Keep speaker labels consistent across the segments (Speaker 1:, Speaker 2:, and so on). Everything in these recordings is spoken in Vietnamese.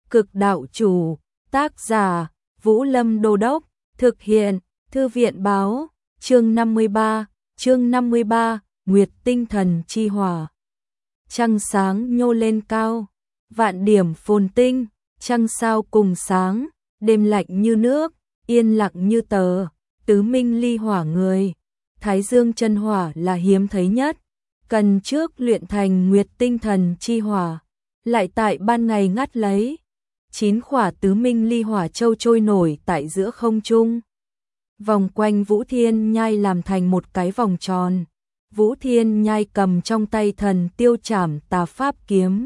Speaker 1: Cực đạo chủ, tác giả, Vũ Lâm Đô Đốc, thực hiện, Thư viện báo, chương 53, Nguyệt tinh thần chi hỏa. Trăng sáng nhô lên cao, vạn điểm phồn tinh, trăng sao cùng sáng, đêm lạnh như nước, yên lặng như tờ, tứ minh ly hỏa người. Thái dương chân hỏa là hiếm thấy nhất, cần trước luyện thành nguyệt tinh thần chi hỏa, lại tại ban ngày ngắt lấy. 9 khỏa tứ minh ly hỏa châu trôi nổi tại giữa không trung, vòng quanh Vũ Thiên Nhai làm thành một cái vòng tròn. Vũ Thiên Nhai cầm trong tay thần tiêu trảm tà pháp kiếm.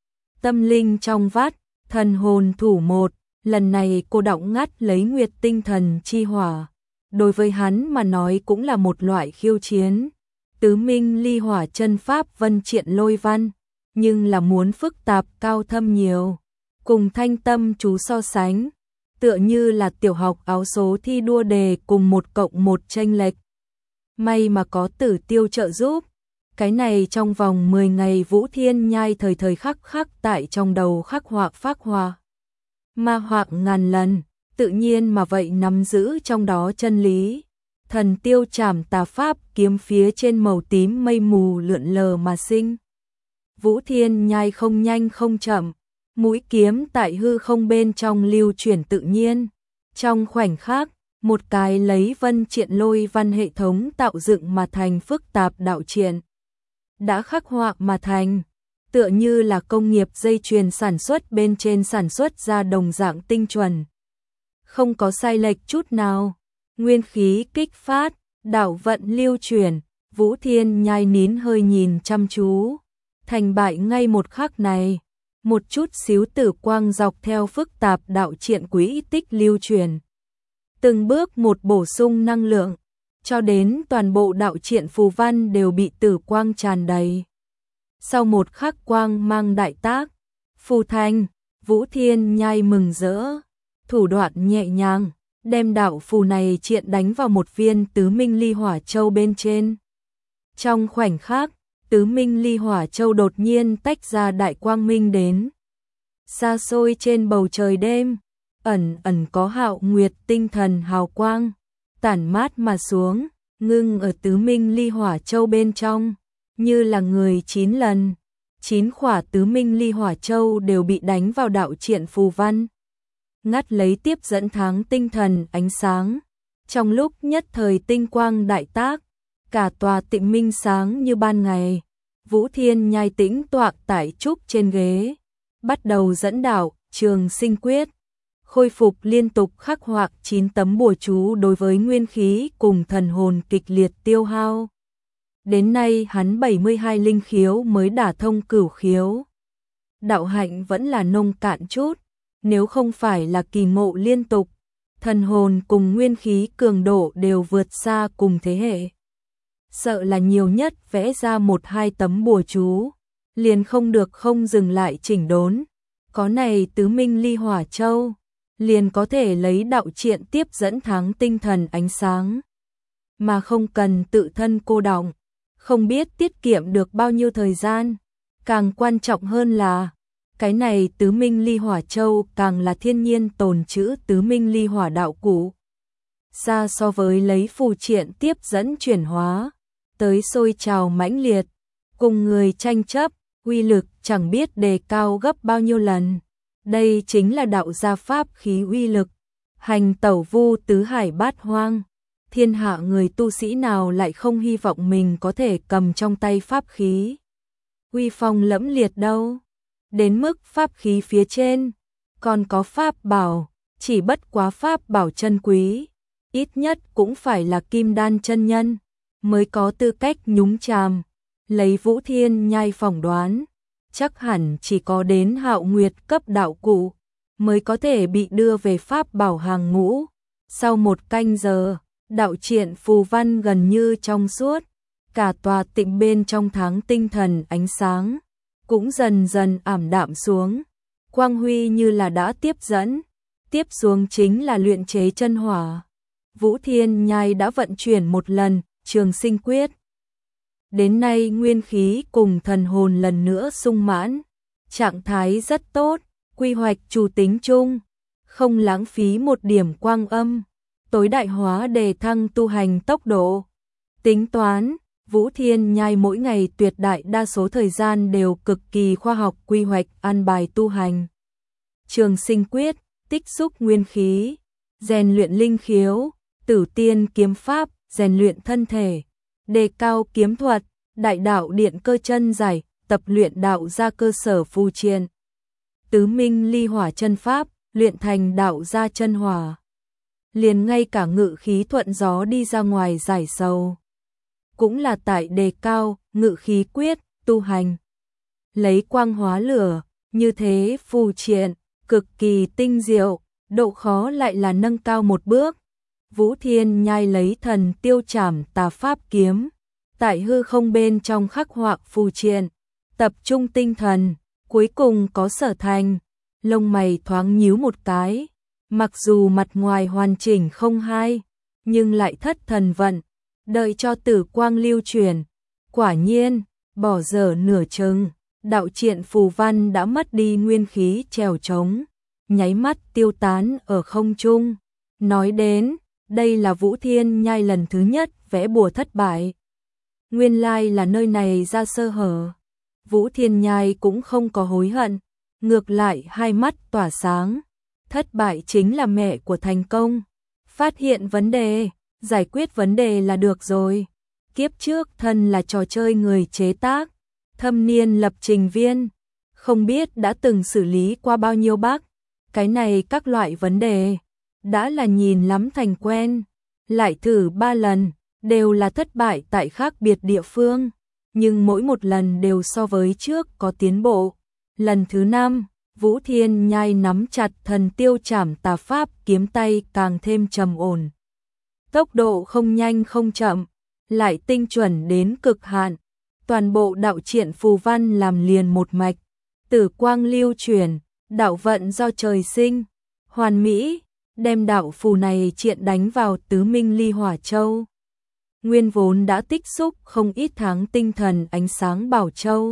Speaker 1: Tâm linh trong vắt, thần hồn thủ một, lần này cô đọng ngắt lấy nguyệt tinh thần chi hỏa. Đối với hắn mà nói cũng là một loại khiêu chiến. Tứ minh ly hỏa chân pháp vân triện lôi văn, nhưng là muốn phức tạp cao thâm nhiều. Cùng thanh tâm chú so sánh, tựa như là tiểu học áo số thi đua đề cùng 1+1 chênh lệch. May mà có Tử Tiêu trợ giúp, cái này trong vòng 10 ngày Vũ Thiên Nhai thời thời khắc khắc tại trong đầu khắc họa phác họa. Ma họa ngàn lần, tự nhiên mà vậy nắm giữ trong đó chân lý. Thần tiêu trảm tà pháp kiếm phía trên màu tím mây mù lượn lờ mà sinh. Vũ Thiên Nhai không nhanh không chậm, mũi kiếm tại hư không bên trong lưu chuyển tự nhiên. Trong khoảnh khắc, một cái lấy vân triện lôi văn hệ thống tạo dựng mà thành phức tạp đạo triện đã khắc họa mà thành, tựa như là công nghiệp dây chuyền sản xuất bên trên sản xuất ra đồng dạng tinh chuẩn, không có sai lệch chút nào. Nguyên khí kích phát, đạo vận lưu chuyển, Vũ Thiên Nhai nín hơi nhìn chăm chú. Thành bại ngay một khắc này, một chút xíu tử quang dọc theo phức tạp đạo triện quỹ tích lưu chuyển, từng bước một bổ sung năng lượng, cho đến toàn bộ đạo triện phù văn đều bị tử quang tràn đầy. Sau một khắc quang mang đại tác, phù thành, Vũ Thiên Nhai mừng rỡ, thủ đoạn nhẹ nhàng, đem đạo phù này triện đánh vào một viên tứ minh ly hỏa châu bên trên. Trong khoảnh khắc, tứ minh ly hỏa châu đột nhiên tách ra đại quang minh đến. Xa xôi trên bầu trời đêm, ẩn ẩn có hạo nguyệt tinh thần hào quang, tản mát mà xuống, ngưng ở tứ minh ly hỏa châu bên trong, như là người 9 lần. 9 khỏa tứ minh ly hỏa châu đều bị đánh vào đạo triện phù văn, ngắt lấy tiếp dẫn tháng tinh thần ánh sáng. Trong lúc nhất thời tinh quang đại tác, cả tòa tịnh minh sáng như ban ngày. Vũ Thiên Nhai tĩnh tọa tại trúc trên ghế, bắt đầu dẫn đạo Trường Sinh Quyết, khôi phục liên tục khắc họa 9 tấm bùa chú đối với nguyên khí cùng thần hồn kịch liệt tiêu hao. Đến nay hắn 72 linh khiếu mới đả thông cửu khiếu. Đạo hạnh vẫn là nông cạn chút, nếu không phải là kỳ ngộ liên tục, thần hồn cùng nguyên khí cường độ đều vượt xa cùng thế hệ. Sợ là nhiều nhất vẽ ra 1-2 tấm bùa chú, liền không được không dừng lại chỉnh đốn. Có này tứ minh ly hỏa châu, liền có thể lấy đạo triện tiếp dẫn tháng tinh thần ánh sáng, mà không cần tự thân cô đọng, không biết tiết kiệm được bao nhiêu thời gian. Càng quan trọng hơn là, cái này tứ minh ly hỏa châu càng là thiên nhiên tồn trữ tứ minh ly hỏa đạo cụ. Xa so với lấy phù triện tiếp dẫn chuyển hóa, tới sôi trào mãnh liệt, cùng người tranh chấp, uy lực chẳng biết đề cao gấp bao nhiêu lần. Đây chính là đạo gia pháp khí uy lực, hành tẩu vu tứ hải bát hoang. Thiên hạ người tu sĩ nào lại không hy vọng mình có thể cầm trong tay pháp khí uy phong lẫm liệt đâu. Đến mức pháp khí phía trên còn có pháp bảo, chỉ bất quá pháp bảo chân quý, ít nhất cũng phải là kim đan chân nhân mới có tư cách nhúng chàm. Lấy Vũ Thiên Nhai phỏng đoán, chắc hẳn chỉ có đến hạo nguyệt cấp đạo cụ mới có thể bị đưa về pháp bảo hàng ngũ. Sau 1 canh giờ, đạo triện phù văn gần như trong suốt, cả tòa tịnh bên trong tháng tinh thần ánh sáng cũng dần dần ảm đạm xuống. Quang huy như là đã tiếp dẫn, tiếp xuống chính là luyện chế chân hỏa. Vũ Thiên Nhai đã vận chuyển một lần Trường Sinh Quyết. Đến nay nguyên khí cùng thần hồn lần nữa sung mãn, trạng thái rất tốt, quy hoạch chủ tính chung, không lãng phí một điểm quang âm, tối đại hóa đề thăng tu hành tốc độ. Tính toán, Vũ Thiên Nhai mỗi ngày tuyệt đại đa số thời gian đều cực kỳ khoa học quy hoạch an bài tu hành. Trường sinh quyết, tích xúc nguyên khí, rèn luyện linh khiếu, tử tiên kiếm pháp, rèn luyện thân thể, đề cao kiếm thuật, đại đạo điện cơ chân giải, tập luyện đạo gia cơ sở phù triện. Tứ minh ly hỏa chân pháp, luyện thành đạo gia chân hỏa. Liền ngay cả ngự khí thuận gió đi ra ngoài giải sầu. Cũng là tại đề cao, ngự khí quyết, tu hành. Lấy quang hóa lửa, như thế phù triện, cực kỳ tinh diệu, độ khó lại là nâng cao một bước. Vũ Thiên Nhai lấy thần tiêu trảm tà pháp kiếm, tại hư không bên trong khắc họa phù triện, tập trung tinh thần, cuối cùng có sở thành, lông mày thoáng nhíu một cái, mặc dù mặt ngoài hoàn chỉnh không hai, nhưng lại thất thần vận, đợi cho tử quang lưu truyền, quả nhiên, bỏ dở nửa chừng, đạo triện phù văn đã mất đi nguyên khí trèo trống, nháy mắt tiêu tán ở không trung. Nói đến, đây là Vũ Thiên Nhai lần thứ nhất vẽ bùa thất bại. Nguyên lai là nơi này ra sơ hở. Vũ Thiên Nhai cũng không có hối hận, ngược lại hai mắt tỏa sáng. Thất bại chính là mẹ của thành công. Phát hiện vấn đề, giải quyết vấn đề là được rồi. Kiếp trước thân là trò chơi người chế tác, thâm niên lập trình viên, không biết đã từng xử lý qua bao nhiêu bug. Cái này các loại vấn đề, đã là nhìn lắm thành quen. Lại thử 3 lần, đều là thất bại tại khác biệt địa phương, nhưng mỗi một lần đều so với trước có tiến bộ. Lần thứ 5, Vũ Thiên Nhai nắm chặt thần tiêu trảm tà pháp kiếm tay càng thêm trầm ổn. Tốc độ không nhanh không chậm, lại tinh chuẩn đến cực hạn. Toàn bộ đạo triện phù văn làm liền một mạch, tử quang lưu chuyển, đạo vận do trời sinh, hoàn mỹ, đem đạo phù này triện đánh vào tứ minh ly hỏa châu. Nguyên vốn đã tích xúc không ít tháng tinh thần ánh sáng bảo châu.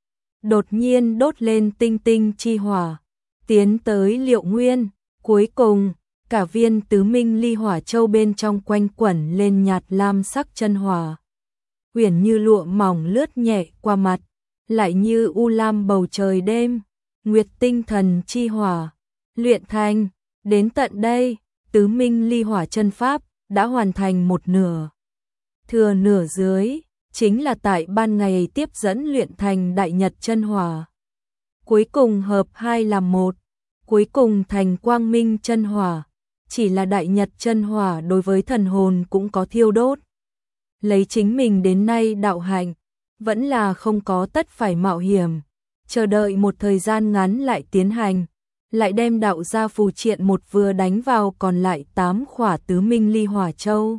Speaker 1: Đột nhiên đốt lên tinh tinh chi hỏa, tiến tới liệu nguyên, cuối cùng, cả viên tứ minh ly hỏa châu bên trong quanh quẩn lên nhạt lam sắc chân hỏa. Uyển như lụa mỏng lướt nhẹ qua mặt, lại như u lam bầu trời đêm, nguyệt tinh thần chi hỏa, luyện thành, đến tận đây, tứ minh ly hỏa chân pháp, đã hoàn thành một nửa. Thừa nửa dưới, chính là tại ban ngày tiếp dẫn luyện thành đại nhật chân hỏa. Cuối cùng hợp hai làm một, cuối cùng thành quang minh chân hỏa, chỉ là đại nhật chân hỏa đối với thần hồn cũng có thiêu đốt. Lấy chính mình đến nay đạo hạnh, vẫn là không có tất phải mạo hiểm, chờ đợi một thời gian ngắn lại tiến hành, lại đem đạo gia phù triện một vừa đánh vào còn lại 8 khỏa tứ minh ly hỏa châu.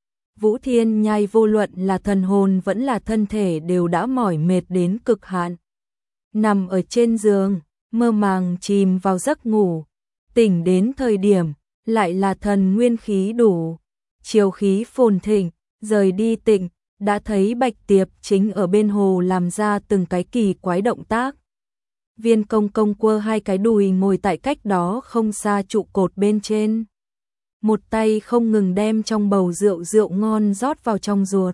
Speaker 1: Vũ Thiên Nhai vô luận là thần hồn vẫn là thân thể đều đã mỏi mệt đến cực hạn. Nằm ở trên giường, mơ màng chìm vào giấc ngủ, tỉnh đến thời điểm, lại là thần nguyên khí đủ, chiều khí phồn thịnh, rời đi tịnh, đã thấy Bạch Tiệp chính ở bên hồ làm ra từng cái kỳ quái động tác. Viên công công quơ hai cái đùi ngồi tại cách đó không xa trụ cột bên trên. Một tay không ngừng đem trong bầu rượu ngon rót vào trong ruột.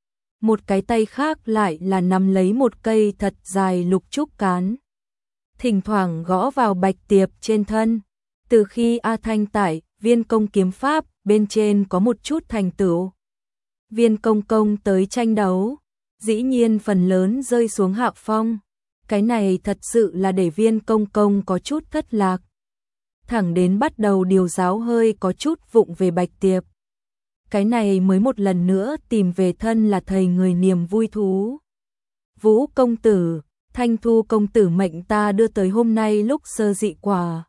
Speaker 1: Một cái tay khác lại là nắm lấy một cây thật dài lục trúc cán. Thỉnh thoảng gõ vào Bạch Tiệp trên thân. Từ khi A Thanh tại viên công kiếm pháp bên trên có một chút thành tựu. Viên công công tới tranh đấu, dĩ nhiên phần lớn rơi xuống hạ phong. Cái này thật sự là để viên công công có chút thất lạc. Thẳng đến bắt đầu điều giáo hơi có chút vụng về Bạch Tiệp. Cái này mới một lần nữa tìm về thân là thầy người niềm vui thú. Vũ công tử, Thanh Thu công tử mệnh ta đưa tới hôm nay lúc sơ dị quả.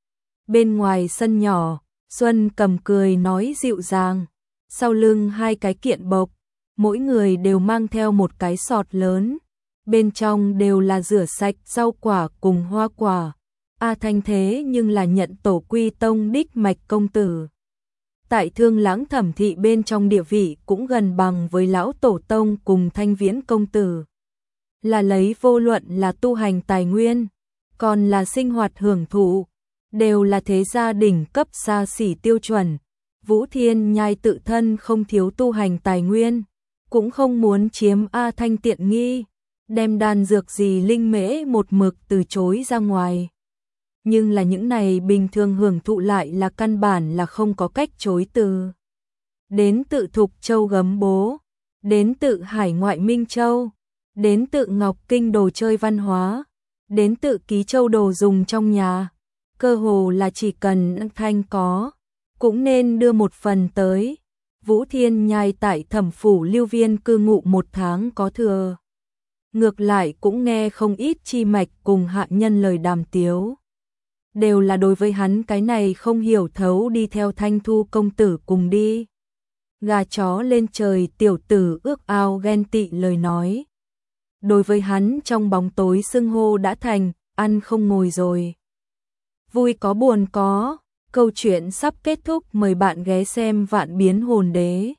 Speaker 1: Bên ngoài sân nhỏ, Xuân cầm cười nói dịu dàng. Sau lưng hai cái kiện bộc, mỗi người đều mang theo một cái sọt lớn. Bên trong đều là rửa sạch rau quả cùng hoa quả. A Thanh thế nhưng là nhận tổ quy tông đích mạch công tử. Tại Thương Lãng Thẩm thị bên trong địa vị cũng gần bằng với lão tổ tông cùng Thanh Viễn công tử. Là lấy vô luận là tu hành tài nguyên, còn là sinh hoạt hưởng thụ, đều là thế gia đỉnh cấp xa xỉ tiêu chuẩn. Vũ Thiên Nhai tự thân không thiếu tu hành tài nguyên, cũng không muốn chiếm A Thanh tiện nghi, đem đan dược gì linh mễ một mực từ chối ra ngoài. Nhưng là những này bình thường hưởng thụ lại là căn bản là không có cách chối từ. Đến tự Thục Châu Gấm Bố, đến tự Hải Ngoại Minh Châu, đến tự Ngọc Kinh đồ chơi văn hóa, đến tự Ký Châu đồ dùng trong nhà, cơ hồ là chỉ cần Thanh có, cũng nên đưa một phần tới. Vũ Thiên Nhai tại Thẩm phủ Lưu Viên cư ngụ 1 tháng có thừa. Ngược lại cũng nghe không ít chi mạch cùng hạ nhân lời đàm tiếu. Đều là đối với hắn cái này không hiểu thấu đi theo Thanh Thu công tử cùng đi. Gà chó lên trời tiểu tử ước ao ghen tị lời nói. Đối với hắn trong bóng tối xưng hô đã thành, ăn không ngồi rồi. Vui có buồn có, câu chuyện sắp kết thúc, mời bạn ghé xem Vạn Biến Hồn Đế.